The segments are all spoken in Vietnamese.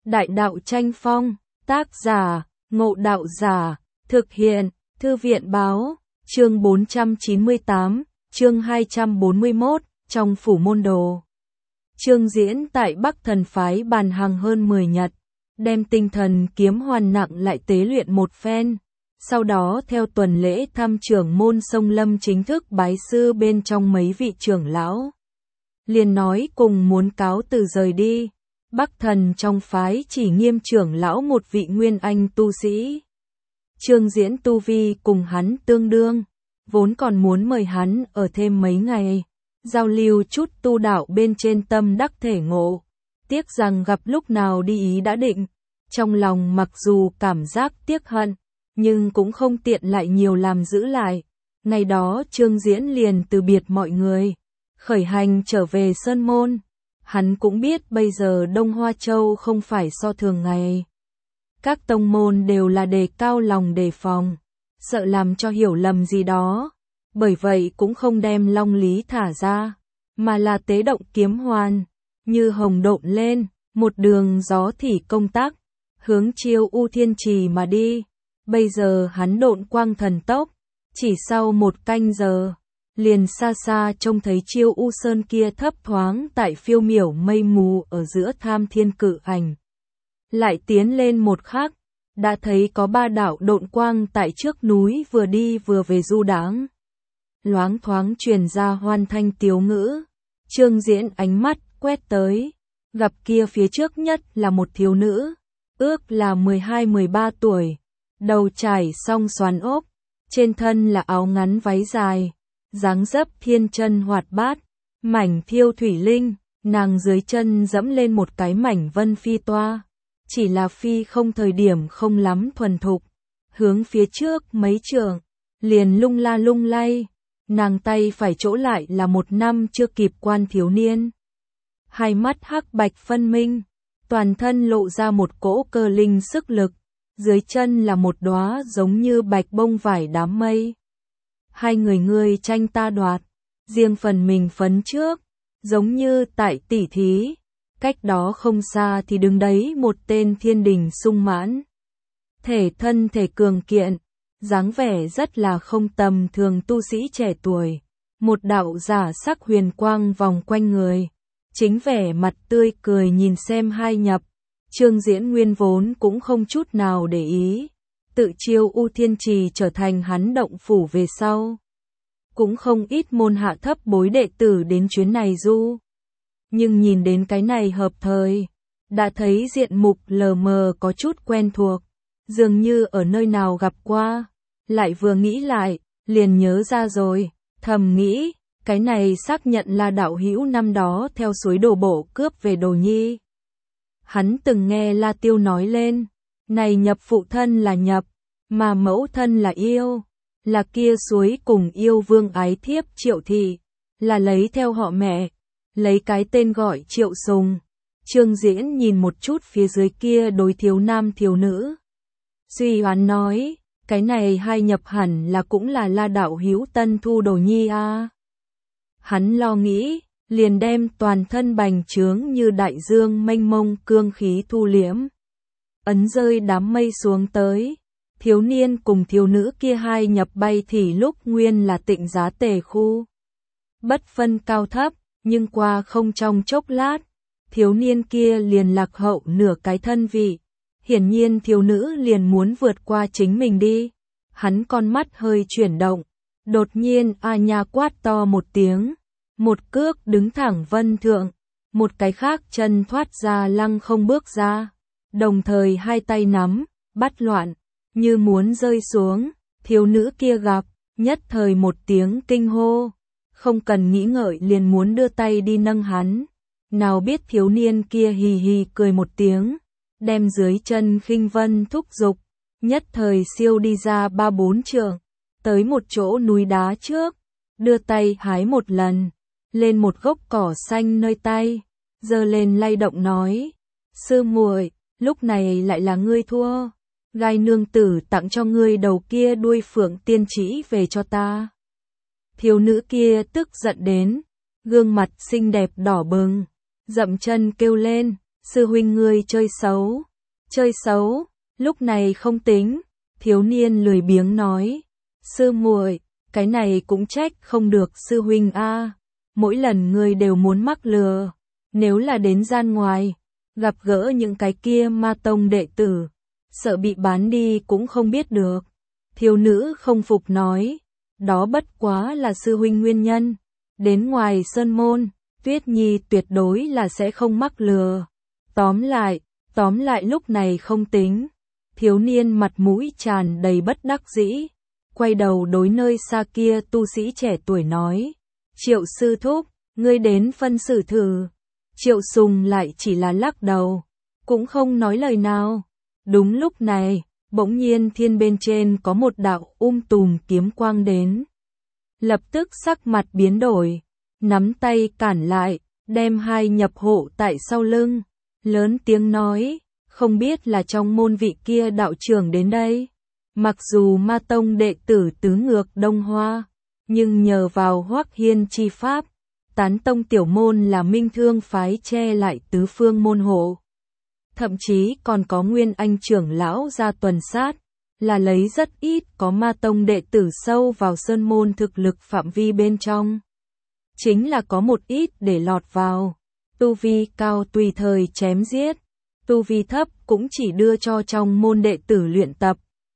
Đại đạo tranh phong, tác giả, Ngộ Đạo Giả, thực hiện, Thư viện báo, chương 498, chương 241, trong phủ môn đồ. Chương diễn tại Bắc Thần phái bàn hàng hơn 10 nhật, đem tinh thần kiếm hoàn nặng lại tế luyện một phen. Sau đó theo tuần lễ thăm trưởng môn Sông Lâm chính thức bái sư bên trong mấy vị trưởng lão. Liền nói cùng muốn cáo từ rời đi. Bắc Thần trong phái chỉ nghiêm trưởng lão một vị nguyên anh tu sĩ. Trương Diễn tu vi cùng hắn tương đương, vốn còn muốn mời hắn ở thêm mấy ngày, giao lưu chút tu đạo bên trên tâm đắc thể ngộ. Tiếc rằng gặp lúc nào đi ý đã định, trong lòng mặc dù cảm giác tiếc hận, nhưng cũng không tiện lại nhiều làm giữ lại. Ngày đó Trương Diễn liền từ biệt mọi người, khởi hành trở về Sơn Môn. Hắn cũng biết bây giờ Đông Hoa Châu không phải so thường ngày. Các tông môn đều là đề cao lòng đề phòng, sợ làm cho hiểu lầm gì đó. Bởi vậy cũng không đem Long Lý thả ra, mà là tế động kiếm hoàn, như hồng độn lên, một đường gió thỉ công tác, hướng Chiêu U Thiên Trì mà đi. Bây giờ hắn độn quang thần tốc, chỉ sau một canh giờ, liền xa xa trông thấy Chiêu U Sơn kia thấp thoáng tại phiêu miểu mây mù ở giữa Tham Thiên Cự Ảnh. Lại tiến lên một khắc, đã thấy có ba đạo độn quang tại trước núi vừa đi vừa về du đãng. Loáng thoáng truyền ra hoan thanh tiếu ngữ. Trương Diễn ánh mắt quét tới, gặp kia phía trước nhất là một thiếu nữ, ước là 12-13 tuổi, đầu trải song xoàn ốp, trên thân là áo ngắn váy dài, dáng dấp thiên chân hoạt bát, mảnh thiêu thủy linh, nàng dưới chân dẫm lên một cái mảnh vân phi toa, chỉ là phi không thời điểm không lắm thuần thục, hướng phía trước mấy trượng, liền lung la lung lay, nàng tay phải chỗ lại là một năm chưa kịp quan thiếu niên. Hai mắt hắc bạch phân minh, toàn thân lộ ra một cỗ cơ linh sức lực, dưới chân là một đóa giống như bạch bông vải đám mây. Hai người ngươi tranh ta đoạt, riêng phần mình phấn trước, giống như tại tỉ thí, cách đó không xa thì đứng đấy một tên thiên đình sung mãn. Thể thân thể cường kiện, dáng vẻ rất là không tầm thường tu sĩ trẻ tuổi, một đạo giả sắc huyền quang vòng quanh người, chính vẻ mặt tươi cười nhìn xem hai nhập. Trương Diễn nguyên vốn cũng không chút nào để ý, tự Chiêu U Thiên Trì trở thành hắn động phủ về sau. Cũng không ít môn hạ thấp bối đệ tử đến chuyến này du. Nhưng nhìn đến cái này hợp thời, đã thấy diện mục lờ mờ có chút quen thuộc, dường như ở nơi nào gặp qua, lại vừa nghĩ lại, liền nhớ ra rồi, thầm nghĩ, cái này xác nhận là đạo hữu năm đó theo suối Đồ Bộ cướp về Đồ Nhi. Hắn từng nghe La Tiêu nói lên, này nhập phụ thân là nhập, mà mẫu thân là yêu, là kia suối cùng yêu vương ái thiếp Triệu Thị, là lấy theo họ mẹ, lấy cái tên gọi Triệu Sùng. Trương Diễn nhìn một chút phía dưới kia đối thiếu nam thiếu nữ. Suy đoán nói, cái này hai nhập hẳn là cũng là La đạo hữu tân thu Đồ Nhi a. Hắn lo nghĩ, liền đem toàn thân bành trướng như đại dương mênh mông cương khí thu liễm. Ấn rơi đám mây xuống tới, thiếu niên cùng thiếu nữ kia hai nhập bay thì lúc nguyên là Tịnh Giá Tề khu. Bất phân cao thấp, nhưng qua không trong chốc lát, thiếu niên kia liền lạc hậu nửa cái thân vị. Hiển nhiên thiếu nữ liền muốn vượt qua chính mình đi. Hắn con mắt hơi chuyển động, đột nhiên a nha quát to một tiếng. Một cước đứng thẳng vân thượng, một cái khác chân thoát ra lăng không bước ra, đồng thời hai tay nắm, bắt loạn, như muốn rơi xuống. Thiếu nữ kia gặp, nhất thời một tiếng kinh hô, không cần nghĩ ngợi liền muốn đưa tay đi nâng hắn. Nào biết thiếu niên kia hì hì cười một tiếng, đem dưới chân khinh vân thúc dục, nhất thời siêu đi ra 3-4 trượng, tới một chỗ núi đá trước, đưa tay hái một lần, lên một gốc cỏ xanh nơi tay, giơ lên lay động nói, sư muội, lúc này lại là ngươi thua, Gai nương tử tặng cho ngươi đầu kia đuôi phượng tiên chỉ về cho ta. Thiếu nữ kia tức giận đến, gương mặt xinh đẹp đỏ bừng, dậm chân kêu lên, sư huynh ngươi chơi xấu, lúc này không tính, thiếu niên lười biếng nói, sư muội, cái này cũng trách không được sư huynh a, mỗi lần ngươi đều muốn mắc lừa, nếu là đến gian ngoài, gặp gỡ những cái kia ma tông đệ tử, sợ bị bán đi cũng không biết được. Thiếu nữ không phục nói, đó bất quá là sư huynh nguyên nhân, đến ngoài sơn môn, Tuyết Nhi tuyệt đối là sẽ không mắc lừa. Tóm lại lúc này không tính. Thiếu niên mặt mũi tràn đầy bất đắc dĩ, quay đầu đối nơi xa kia tu sĩ trẻ tuổi nói, Triệu sư thúc, ngươi đến phân xử thử. Triệu Sùng lại chỉ là lắc đầu, cũng không nói lời nào. Đúng lúc này, bỗng nhiên thiên bên trên có một đạo tùm kiếm quang đến. Lập tức sắc mặt biến đổi, nắm tay cản lại, đem hai nhập hộ tại sau lưng, lớn tiếng nói, không biết là trong môn vị kia đạo trưởng đến đây. Mặc dù ma tông đệ tử tứ ngược Đông Hoa, nhưng nhờ vào Hoắc Hiên chi pháp, tán tông tiểu môn là Minh Thương phái che lại tứ phương môn hộ. Thậm chí còn có Nguyên Anh trưởng lão ra tuần sát, là lấy rất ít có ma tông đệ tử sâu vào sơn môn thực lực phạm vi bên trong. Chính là có một ít để lọt vào, tu vi cao tùy thời chém giết, tu vi thấp cũng chỉ đưa cho trong môn đệ tử luyện tập.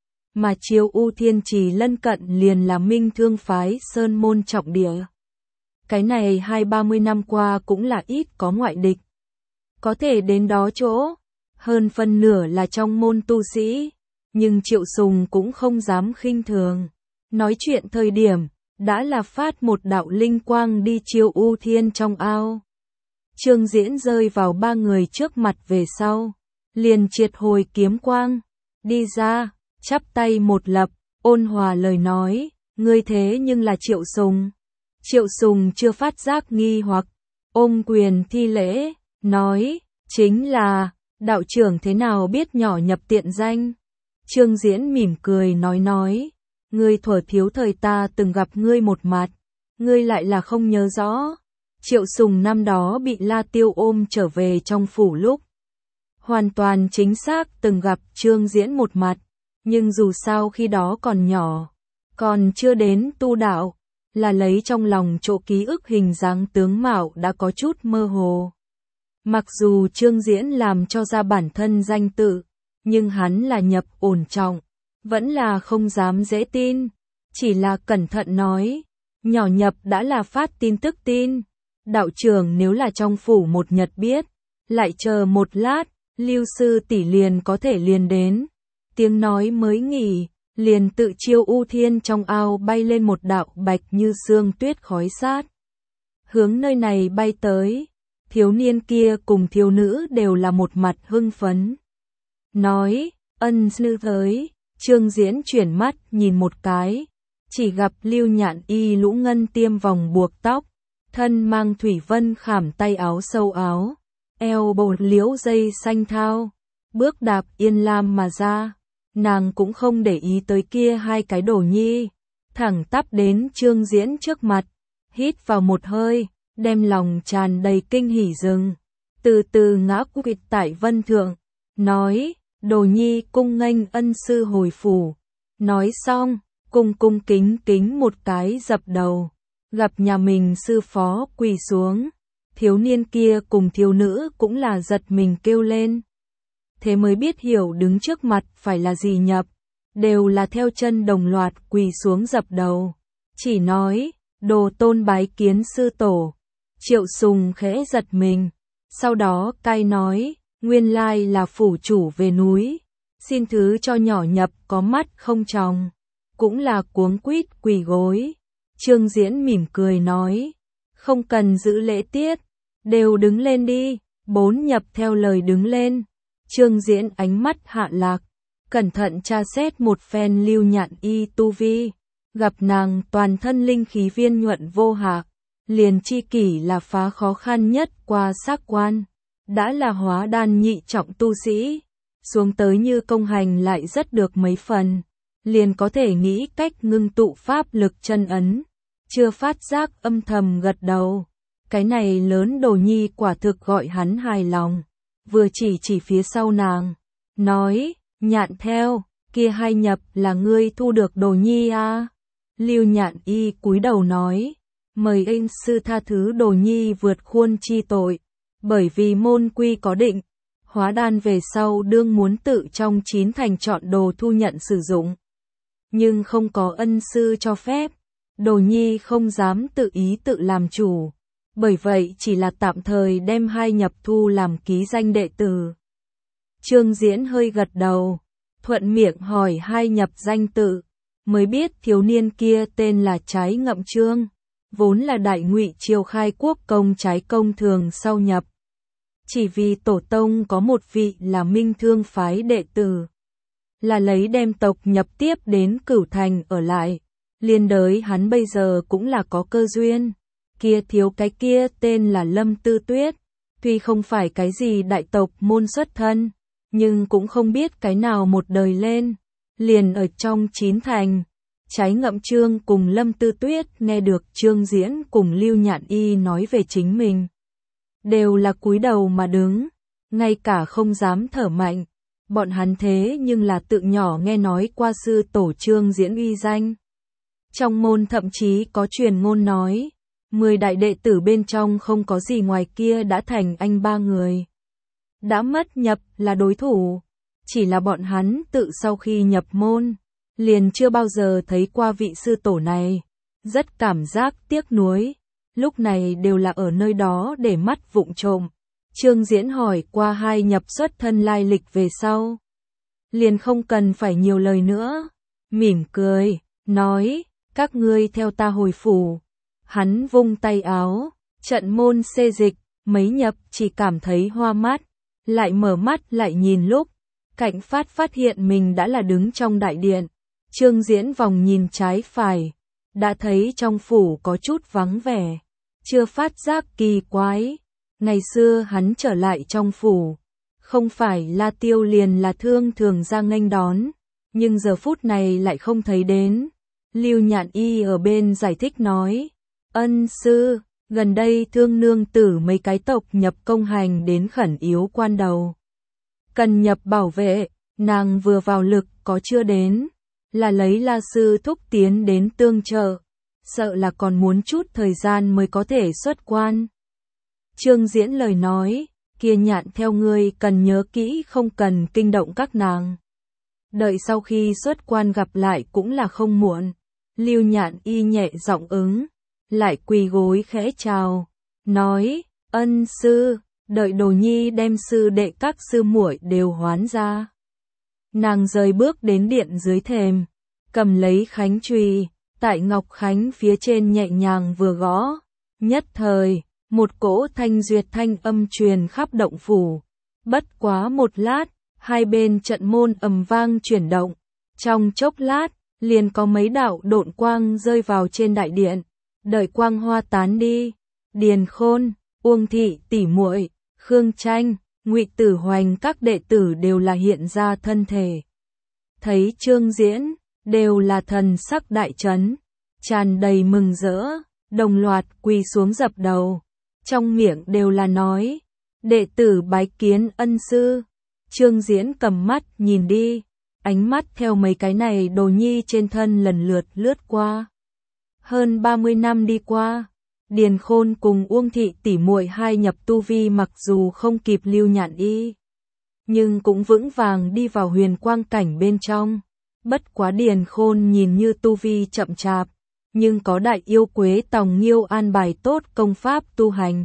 Mà Chiêu U Thiên Trì lân cận liền là Minh Thương phái sơn môn trọng địa. Cái này 20-30 năm qua cũng là ít có ngoại địch. Có thể đến đó chỗ, hơn phân nửa là trong môn tu sĩ, nhưng Triệu Sùng cũng không dám khinh thường. Nói chuyện thời điểm, đã là phát một đạo linh quang đi Chiêu U Thiên trong ao. Trương Diễn rơi vào ba người trước mặt về sau, liền triệt hồi kiếm quang, đi ra, chắp tay một lập, ôn hòa lời nói, ngươi thế nhưng là Triệu Sùng. Triệu Sùng chưa phát giác nghi hoặc, ôm quyền thi lễ, nói, chính là, đạo trưởng thế nào biết nhỏ nhập tiện danh. Trương Diễn mỉm cười nói, ngươi thuở thiếu thời ta từng gặp ngươi một mặt, ngươi lại là không nhớ rõ. Triệu Sùng năm đó bị La Tiêu ôm trở về trong phủ lúc, hoàn toàn chính xác từng gặp Trương Diễn một mặt, nhưng dù sao khi đó còn nhỏ, còn chưa đến tu đạo, là lấy trong lòng chỗ ký ức hình dáng tướng mạo đã có chút mơ hồ. Mặc dù Trương Diễn làm cho ra bản thân danh tự, nhưng hắn là nhập ổn trọng, vẫn là không dám dễ tin, chỉ là cẩn thận nói, nhỏ nhập đã là phát tin tức tin, đạo trưởng nếu là trong phủ một nhật biết, lại chờ một lát, Lưu sư tỷ liền có thể liền đến. Tiếng nói mới nghỉ, liền tự Chiêu U Thiên trong ao bay lên một đạo bạch như sương tuyết khói sát. Hướng nơi này bay tới, thiếu niên kia cùng thiếu nữ đều là một mặt hưng phấn. Nói, ân sư tới, Trương Diễn chuyển mắt nhìn một cái, chỉ gặp Lưu Nhạn y lũ ngân tiêm vòng buộc tóc, thân mang thủy vân khảm tay áo sâu áo, eo bầu liễu dây xanh thao, bước đạp yên lam mà ra. Nàng cũng không để ý tới kia hai cái đồ nhi, thẳng tắp đến Trương Diễn trước mặt, hít vào một hơi, đem lòng tràn đầy kinh hỉ dừng, từ từ ngã quỵt tại vân thượng, nói, đồ nhi cung nghênh ân sư hồi phủ. Nói xong, cung kính kính một cái dập đầu, gặp nhà mình sư phó quỳ xuống, thiếu niên kia cùng thiếu nữ cũng là giật mình kêu lên. Thế mới biết hiểu đứng trước mặt phải là gì nhập, đều là theo chân đồng loạt quỳ xuống dập đầu, chỉ nói, đồ tôn bái kiến sư tổ. Triệu Sùng khẽ giật mình, sau đó cai nói, nguyên lai là phủ chủ về núi, xin thứ cho nhỏ nhập có mắt không tròng, cũng là cuống quýt quỳ gối. Trương Diễn mỉm cười nói, không cần giữ lễ tiết, đều đứng lên đi. Bốn nhập theo lời đứng lên. Trương Diễn ánh mắt hạ lạc, cẩn thận tra xét một phen Lưu Nhạn y tu vi, gặp nàng toàn thân linh khí viên nhuận vô hạ, liền chi kỷ là phá khó khăn nhất qua xác quan, đã là hóa đan nhị trọng tu sĩ, xuống tới như công hành lại rất được mấy phần, liền có thể nghĩ cách ngưng tụ pháp lực chân ấn, chưa phát giác âm thầm gật đầu, cái này lớn đồ nhi quả thực gọi hắn hài lòng. vừa chỉ phía sau nàng, nói, Nhạn theo, kia hai nhập là ngươi thu được đồ nhi à. Lưu Nhạn Y cúi đầu nói, mời anh sư tha thứ đồ nhi vượt khuôn chi tội, bởi vì môn quy có định, hóa đan về sau đương muốn tự trong 9 thành chọn đồ thu nhận sử dụng. Nhưng không có ân sư cho phép, đồ nhi không dám tự ý tự làm chủ, bởi vậy chỉ là tạm thời đem hai nhập thu làm ký danh đệ tử. Trương Diễn hơi gật đầu, thuận miệng hỏi hai nhập danh tự, mới biết thiếu niên kia tên là Trái Ngậm Trương, vốn là Đại Ngụy triều khai quốc công Trái Công Thường sau nhập. Chỉ vì tổ tông có một vị là Minh Thương phái đệ tử, là lấy đem tộc nhập tiếp đến Cửu Thành ở lại, liên đới hắn bây giờ cũng là có cơ duyên. Kia thiếu cái kia tên là Lâm Tư Tuyết, tuy không phải cái gì đại tộc môn xuất thân, nhưng cũng không biết cái nào một đời lên, liền ở trong 9 thành. Trái Ngậm Trương cùng Lâm Tư Tuyết nghe được Trương Diễn cùng Lưu Nhạn Y nói về chính mình, đều là cúi đầu mà đứng, ngay cả không dám thở mạnh. Bọn hắn thế nhưng là tự nhỏ nghe nói qua sư tổ Trương Diễn uy danh. Trong môn thậm chí có truyền ngôn nói, 10 đại đệ tử bên trong không có gì ngoài kia đã thành anh 3 người. Đã mất nhập là đối thủ, chỉ là bọn hắn tự sau khi nhập môn, liền chưa bao giờ thấy qua vị sư tổ này, rất cảm giác tiếc nuối, lúc này đều là ở nơi đó để mắt vụng trộm. Trương Diễn hỏi qua hai nhập xuất thân lai lịch về sau, liền không cần phải nhiều lời nữa, mỉm cười, nói, các ngươi theo ta hồi phủ. Hắn vung tay áo, trận môn xê dịch, mấy nhập chỉ cảm thấy hoa mắt, lại mở mắt lại nhìn lúc, Cảnh phát hiện mình đã là đứng trong đại điện. Trương Diễn vòng nhìn trái phải, đã thấy trong phủ có chút vắng vẻ, chưa phát giác kỳ quái. Ngày xưa hắn trở lại trong phủ, không phải La Tiêu liền là Thương thường ra nghênh đón, nhưng giờ phút này lại không thấy đến. Lưu Nhạn Y ở bên giải thích nói, ân sư, gần đây Thương nương tử mấy cái tộc nhập công hành đến khẩn yếu quan đầu, cần nhập bảo vệ, nàng vừa vào lực có chưa đến, là lấy La sư thúc tiến đến tương trợ, sợ là còn muốn chút thời gian mới có thể xuất quan. Trương Diễn lời nói, kia Nhạn theo ngươi cần nhớ kỹ không cần kinh động các nàng. Đợi sau khi xuất quan gặp lại cũng là không muộn. Lưu Nhạn Y nhẹ giọng ứng, lại quỳ gối khẽ chào, nói, ân sư, đợi đồ nhi đem sư đệ các sư muội đều hoán ra. Nàng rời bước đến điện dưới thềm, cầm lấy khánh chùy, tại ngọc khánh phía trên nhẹ nhàng vừa gõ, nhất thời, một cỗ thanh duyệt thanh âm truyền khắp động phủ. Bất quá một lát, hai bên trận môn ầm vang chuyển động, trong chốc lát, liền có mấy đạo độn quang rơi vào trên đại điện. Đợi quang hoa tán đi, Điền Khôn, Uông Thị tỷ muội, Khương Tranh, Ngụy Tử Hoành các đệ tử đều là hiện ra thân thể. Thấy Trương Diễn, đều là thần sắc đại chấn, tràn đầy mừng rỡ, đồng loạt quỳ xuống dập đầu, trong miệng đều là nói, đệ tử bái kiến ân sư. Trương Diễn cầm mắt nhìn đi, ánh mắt theo mấy cái này đồ nhi trên thân lần lượt lướt qua. Hơn 30 năm đi qua, Điền Khôn cùng Uông Thị tỷ muội hai nhập tu vi mặc dù không kịp Lưu Nhạn Y, nhưng cũng vững vàng đi vào huyền quang cảnh bên trong. Bất quá Điền Khôn nhìn như tu vi chậm chạp, nhưng có đại yêu Quế Tòng Nghiêu an bài tốt công pháp tu hành.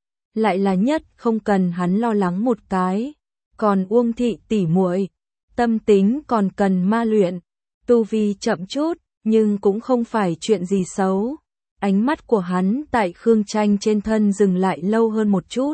Lại là nhất không cần hắn lo lắng một cái. Còn Uông Thị tỷ muội, tâm tính còn cần ma luyện, tu vi chậm chút, nhưng cũng không phải chuyện gì xấu. Ánh mắt của hắn tại Khương Tranh trên thân dừng lại lâu hơn một chút.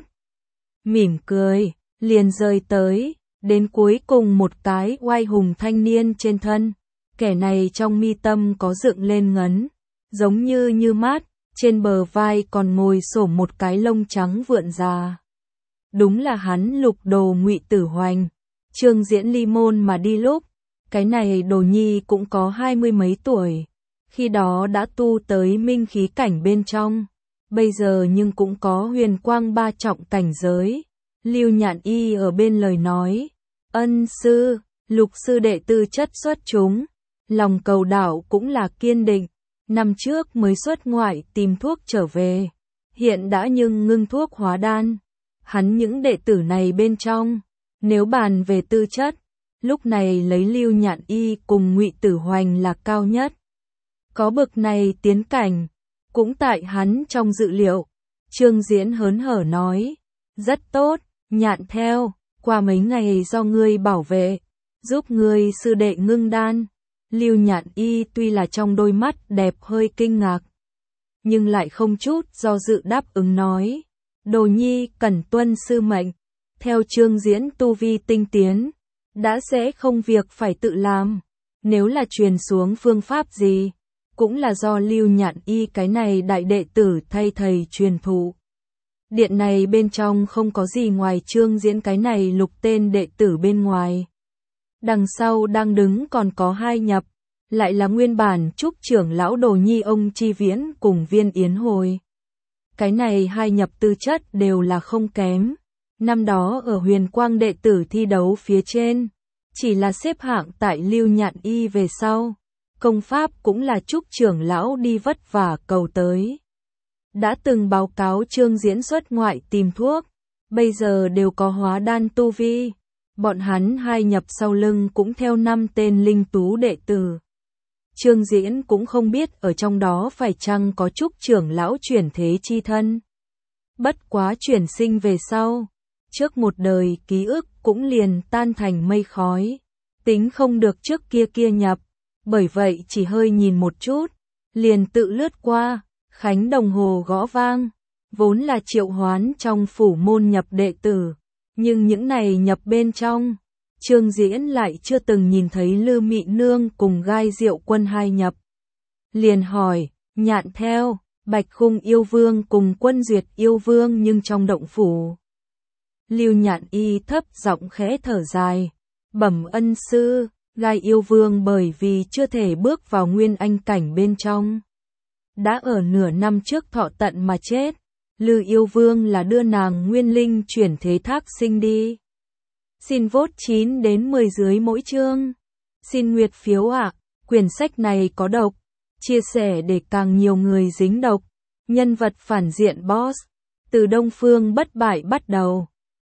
Mỉm cười, liền rơi tới, đến cuối cùng một cái oai hùng thanh niên trên thân. Kẻ này trong mi tâm có dựng lên ngấn, giống như mát, trên bờ vai còn ngồi xổm một cái lông trắng vượn già. Đúng là hắn Lục Đồ Ngụy Tử Hoành. Trương Diễn ly môn mà đi lúc, cái này đồ nhi cũng có 20 mấy tuổi, khi đó đã tu tới minh khí cảnh bên trong, bây giờ nhưng cũng có huyền quang 3 trọng cảnh giới, Lưu Nhạn Y ở bên lời nói, ân sư, Lục sư đệ tư chất xuất chúng, lòng cầu đảo cũng là kiên định, năm trước mới xuất ngoại tìm thuốc trở về, hiện đã nhưng ngưng thuốc hóa đan. Hắn những đệ tử này bên trong, nếu bàn về tư chất, lúc này lấy Lưu Nhạn Y cùng Ngụy Tử Hoành là cao nhất. Có bực này tiến cảnh, cũng tại hắn trong dự liệu. Trương Diễn hớn hở nói, rất tốt, Nhạn theo, qua mấy ngày do ngươi bảo vệ, giúp ngươi sư đệ ngưng đan. Lưu Nhạn Y tuy là trong đôi mắt đẹp hơi kinh ngạc, nhưng lại không chút do dự đáp ứng nói, đồ nhi cần tuân sư mệnh. Theo Trương Diễn tu vi tinh tiến, đã sẽ không việc phải tự làm, nếu là truyền xuống phương pháp gì, cũng là do Lưu Nhạn Y cái này đại đệ tử thay thầy truyền thụ. Điện này bên trong không có gì ngoài Trương Diễn cái này lục tên đệ tử bên ngoài. Đằng sau đang đứng còn có hai nhập, lại là nguyên bản Trúc trưởng lão Đồ Nhi ông Chi Viễn cùng Viên Yến Hồi. Cái này hai nhập tư chất đều là không kém. Năm đó ở Huyền Quang đệ tử thi đấu phía trên, chỉ là xếp hạng tại Lưu Nhạn Y về sau. Công pháp cũng là Trúc trưởng lão đi vất vả cầu tới. Đã từng báo cáo Trương Diễn xuất ngoại tìm thuốc, bây giờ đều có hóa đan tu vi. Bọn hắn hai nhập sau lưng cũng theo 5 tên linh tú đệ tử. Trương Diễn cũng không biết ở trong đó phải chăng có Trúc trưởng lão chuyển thế chi thân. Bất quá chuyển sinh về sau, trước một đời ký ức cũng liền tan thành mây khói, tính không được trước kia nhập, bởi vậy chỉ hơi nhìn một chút, liền tự lướt qua. Khánh đồng hồ gõ vang, vốn là triệu hoán trong phủ môn nhập đệ tử, nhưng những này nhập bên trong, Trương Diễn lại chưa từng nhìn thấy Lư Mị Nương cùng Gai Diệu Quân hai nhập. Liền hỏi, Nhạn theo, Bạch Khung yêu vương cùng Quân Duyệt yêu vương nhưng trong động phủ. Lưu Nhạn Y thấp giọng khẽ thở dài, bẩm ân sư, Gai yêu vương bởi vì chưa thể bước vào nguyên anh cảnh bên trong, đã ở nửa năm trước thọ tận mà chết. Lư yêu vương là đưa nàng nguyên linh chuyển thế thác sinh đi. Xin vote 9 đến 10 dưới mỗi chương. Xin nguyệt phiếu ạ. Quyển sách này có độc. Chia sẻ để càng nhiều người dính độc. Nhân vật phản diện boss. Từ Đông Phương bất bại bắt đầu.